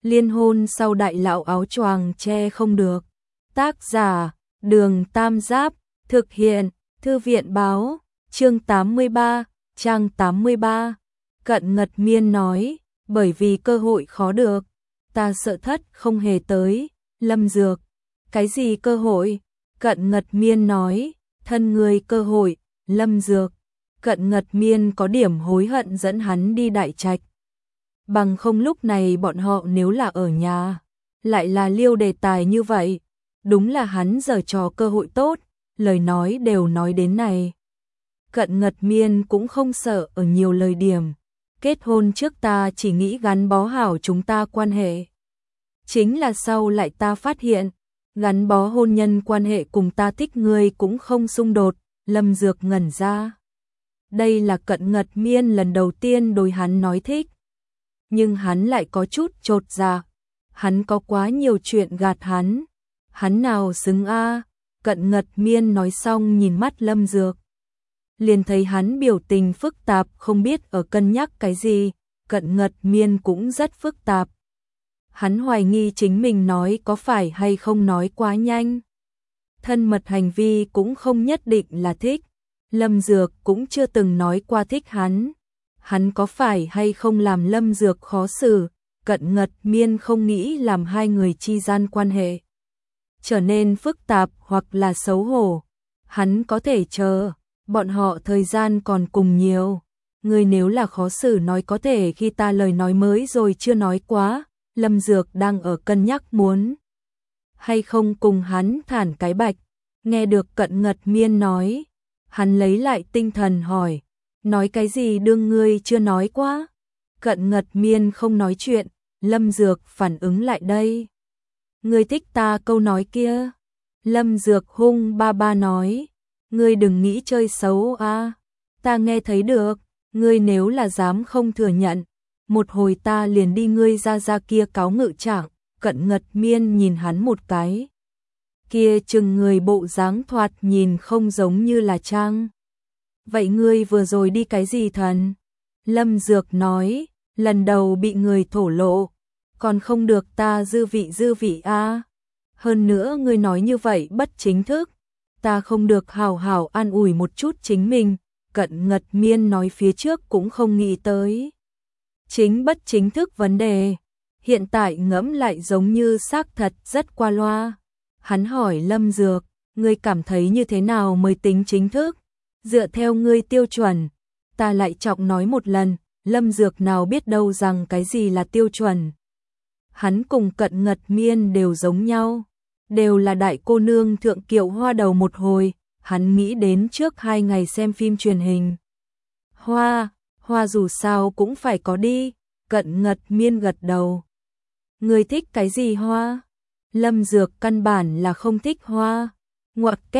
Liên hôn sau đại lão áo choàng che không được. Tác giả, Đường Tam Giáp, thực hiện, Thư viện báo, chương 83, trang 83. Cận Ngật Miên nói, bởi vì cơ hội khó được, ta sợ thất không hề tới. Lâm Dược, cái gì cơ hội? Cận Ngật Miên nói, thân người cơ hội. Lâm Dược, Cận Ngật Miên có điểm hối hận dẫn hắn đi Đại Trạch. Bằng không lúc này bọn họ nếu là ở nhà, lại là liêu đề tài như vậy, đúng là hắn giở trò cơ hội tốt, lời nói đều nói đến này. Cận Ngật Miên cũng không sợ ở nhiều lời điểm, kết hôn trước ta chỉ nghĩ gắn bó hảo chúng ta quan hệ. Chính là sau lại ta phát hiện, gắn bó hôn nhân quan hệ cùng ta thích người cũng không xung đột. Lâm Dược ngẩn ra. Đây là Cận Ngật Miên lần đầu tiên đối hắn nói thích. Nhưng hắn lại có chút chột dạ. Hắn có quá nhiều chuyện gạt hắn. Hắn nào xứng a? Cận Ngật Miên nói xong nhìn mắt Lâm Dược. Liền thấy hắn biểu tình phức tạp, không biết ở cân nhắc cái gì. Cận Ngật Miên cũng rất phức tạp. Hắn hoài nghi chính mình nói có phải hay không nói quá nhanh. Thân mật hành vi cũng không nhất định là thích. Lâm Dược cũng chưa từng nói qua thích hắn. Hắn có phải hay không làm Lâm Dược khó xử. Cận Ngật Miên không nghĩ làm hai người chi gian quan hệ trở nên phức tạp hoặc là xấu hổ. Hắn có thể chờ, bọn họ thời gian còn cùng nhiều. Người nếu là khó xử nói có thể khi ta lời nói mới rồi chưa nói quá. Lâm Dược đang ở cân nhắc muốn hay không cùng hắn thản cái bạch. Nghe được Cận Ngật Miên nói, hắn lấy lại tinh thần hỏi, nói cái gì đương ngươi chưa nói quá? Cận Ngật Miên không nói chuyện, Lâm Dược phản ứng lại đây. Ngươi thích ta câu nói kia. Lâm Dược hung ba ba nói, ngươi đừng nghĩ chơi xấu a, ta nghe thấy được, ngươi nếu là dám không thừa nhận, một hồi ta liền đi ngươi ra kia cáo ngự trạng. Cận Ngật Miên nhìn hắn một cái. Kia chừng người bộ dáng thoạt nhìn không giống như là trang. Vậy ngươi vừa rồi đi cái gì thần? Lâm Dược nói, lần đầu bị người thổ lộ, còn không được ta dư vị a. Hơn nữa ngươi nói như vậy bất chính thức, ta không được hào hào an ủi một chút chính mình. Cận Ngật Miên nói phía trước cũng không nghĩ tới chính bất chính thức vấn đề. Hiện tại ngẫm lại giống như xác thật rất qua loa. Hắn hỏi Lâm Dược, ngươi cảm thấy như thế nào mới tính chính thức? Dựa theo ngươi tiêu chuẩn, ta lại trọng nói một lần, Lâm Dược nào biết đâu rằng cái gì là tiêu chuẩn. Hắn cùng Cận Ngật Miên đều giống nhau, đều là đại cô nương thượng kiệu hoa đầu một hồi. Hắn nghĩ đến trước 2 ngày xem phim truyền hình. Hoa dù sao cũng phải có đi. Cận Ngật Miên gật đầu. Ngươi thích cái gì hoa? Lâm Dược căn bản là không thích hoa. Ngoặc kép ...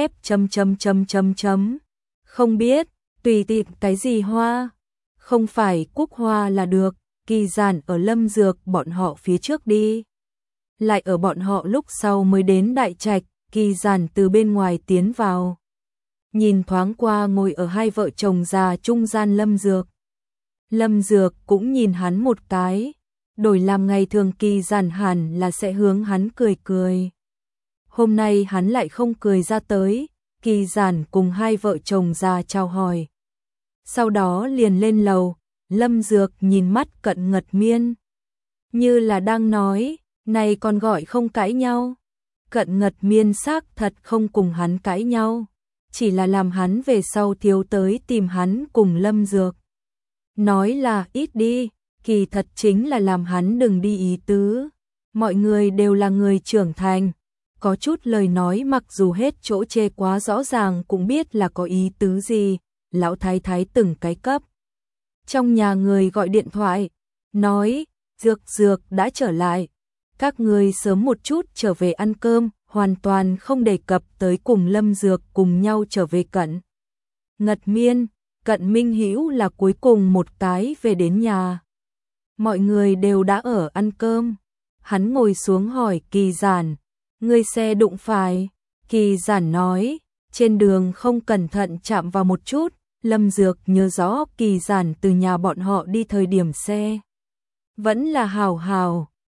Không biết, tùy tiện cái gì hoa. Không phải cúc hoa là được. Kỳ Giản ở Lâm Dược bọn họ phía trước đi. Lại ở bọn họ lúc sau mới đến Đại Trạch. Kỳ Giản từ bên ngoài tiến vào. Nhìn thoáng qua ngồi ở hai vợ chồng già trung gian Lâm Dược. Lâm Dược cũng nhìn hắn một cái. Đổi làm ngày thường Kỳ Giản hẳn là sẽ hướng hắn cười cười. Hôm nay hắn lại không cười ra tới. Kỳ Giản cùng hai vợ chồng già chào hỏi. Sau đó liền lên lầu. Lâm Dược nhìn mắt Cận Ngật Miên, như là đang nói, này còn gọi không cãi nhau. Cận Ngật Miên xác thật không cùng hắn cãi nhau, chỉ là làm hắn về sau thiếu tới tìm hắn cùng Lâm Dược. Nói là ít đi, kỳ thật chính là làm hắn đừng đi ý tứ. Mọi người đều là người trưởng thành, có chút lời nói mặc dù hết chỗ chê quá rõ ràng cũng biết là có ý tứ gì. Lão thái thái từng cái cấp trong nhà người gọi điện thoại, nói, Dược đã trở lại. Các người sớm một chút trở về ăn cơm, hoàn toàn không đề cập tới cùng Lâm Dược cùng nhau trở về. Cận Ngật Miên, Cận Minh Hữu là cuối cùng một cái về đến nhà. Mọi người đều đã ở ăn cơm. Hắn ngồi xuống hỏi Kỳ Giản, người xe đụng phải. Kỳ Giản nói, trên đường không cẩn thận chạm vào một chút. Lâm Dược nhớ rõ Kỳ Giản từ nhà bọn họ đi thời điểm xe vẫn là hào hào,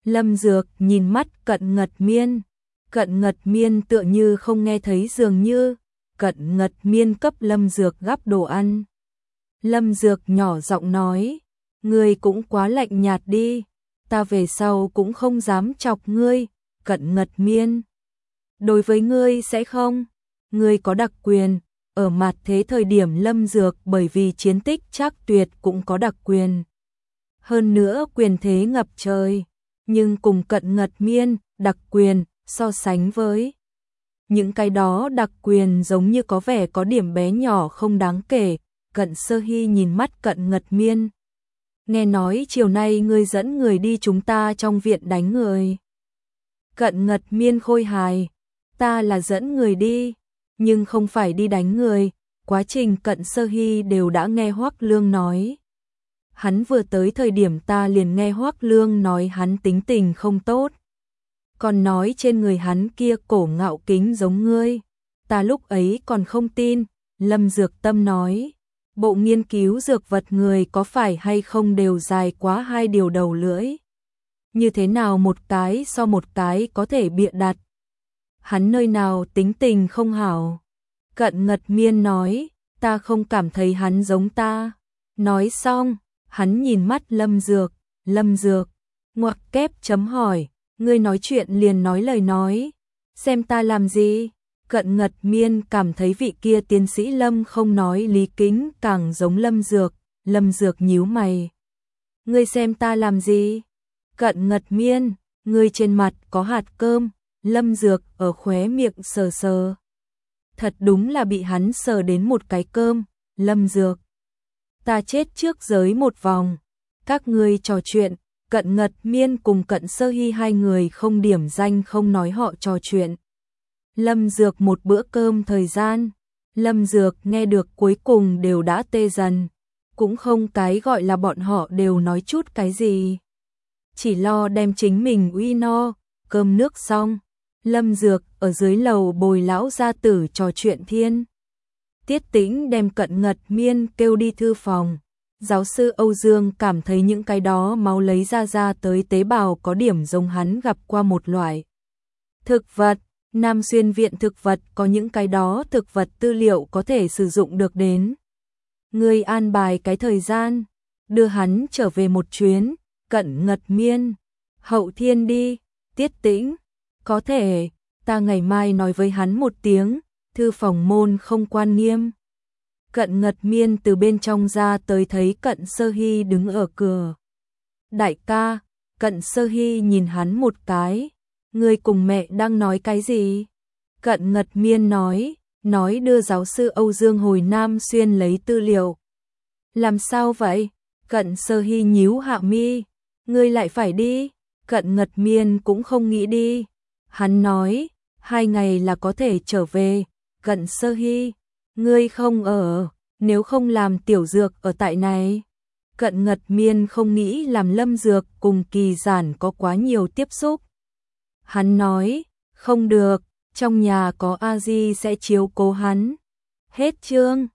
Lâm Dược nhìn mắt Cận Ngật Miên. Cận Ngật Miên tựa như không nghe thấy dường như. Cận Ngật Miên cấp Lâm Dược gắp đồ ăn. Lâm Dược nhỏ giọng nói, ngươi cũng quá lạnh nhạt đi, ta về sau cũng không dám chọc ngươi. Cận Ngật Miên, đối với ngươi sẽ không, ngươi có đặc quyền. Ở mặt thế thời điểm Lâm Dược bởi vì chiến tích Trác Tuyệt cũng có đặc quyền. Hơn nữa quyền thế ngập trời, nhưng cùng Cận Ngật Miên, đặc quyền, so sánh với những cái đó đặc quyền giống như có vẻ có điểm bé nhỏ không đáng kể. Cận Sơ Hy nhìn mắt Cận Ngật Miên. Nghe nói chiều nay ngươi dẫn người đi chúng ta trong viện đánh người. Cận Ngật Miên khôi hài, ta là dẫn người đi, nhưng không phải đi đánh người. Quá trình Cận Sơ Hy đều đã nghe Hoắc Lương nói. Hắn vừa tới thời điểm ta liền nghe Hoắc Lương nói hắn tính tình không tốt. Còn nói trên người hắn kia cổ ngạo kính giống ngươi. Ta lúc ấy còn không tin. Lâm Dược Tâm nói, bộ nghiên cứu dược vật người có phải hay không đều dài quá hai điều đầu lưỡi. Như thế nào một cái so một cái có thể bịa đặt. Hắn nơi nào tính tình không hảo. Cận Ngật Miên nói, ta không cảm thấy hắn giống ta. Nói xong, hắn nhìn mắt Lâm Dược. Lâm Dược, ngoặc kép chấm hỏi, ngươi nói chuyện liền nói lời nói. Xem ta làm gì? Cận Ngật Miên cảm thấy vị kia tiến sĩ Lâm không nói lý kính càng giống Lâm Dược. Lâm Dược nhíu mày. Ngươi xem ta làm gì? Cận Ngật Miên, ngươi trên mặt có hạt cơm. Lâm Dược ở khóe miệng sờ sờ. Thật đúng là bị hắn sờ đến một cái cơm. Lâm Dược, ta chết trước giới một vòng. Các ngươi trò chuyện. Cận Ngật Miên cùng Cận Sơ Hy hai người không điểm danh không nói họ trò chuyện. Lâm Dược một bữa cơm thời gian. Lâm Dược nghe được cuối cùng đều đã tê dần. Cũng không cái gọi là bọn họ đều nói chút cái gì. Chỉ lo đem chính mình uy no. Cơm nước xong. Lâm Dược ở dưới lầu bồi lão gia tử trò chuyện thiên. Tiết Tĩnh đem Cận Ngật Miên kêu đi thư phòng. Giáo sư Âu Dương cảm thấy những cái đó máu lấy ra tới tế bào có điểm giống hắn gặp qua một loại thực vật. Nam Xuyên viện thực vật có những cái đó thực vật tư liệu có thể sử dụng được đến. Ngươi an bài cái thời gian, đưa hắn trở về một chuyến. Cận Ngật Miên, hậu thiên đi. Tiết Tĩnh, có thể, ta ngày mai nói với hắn một tiếng. Thư phòng môn không quan nghiêm. Cận Ngật Miên từ bên trong ra tới thấy Cận Sơ Hy đứng ở cửa. Đại ca. Cận Sơ Hy nhìn hắn một cái. Ngươi cùng mẹ đang nói cái gì? Cận Ngật Miên nói đưa giáo sư Âu Dương hồi Nam Xuyên lấy tư liệu. Làm sao vậy? Cận Sơ Hy nhíu hạ mi. Ngươi lại phải đi? Cận Ngật Miên cũng không nghĩ đi. Hắn nói, 2 ngày là có thể trở về. Cận Sơ Hy, ngươi không ở, nếu không làm Tiểu Dược ở tại này. Cận Ngật Miên không nghĩ làm Lâm Dược cùng Kỳ Giản có quá nhiều tiếp xúc. Hắn nói, không được, trong nhà có A Di sẽ chiếu cố hắn. Hết chương.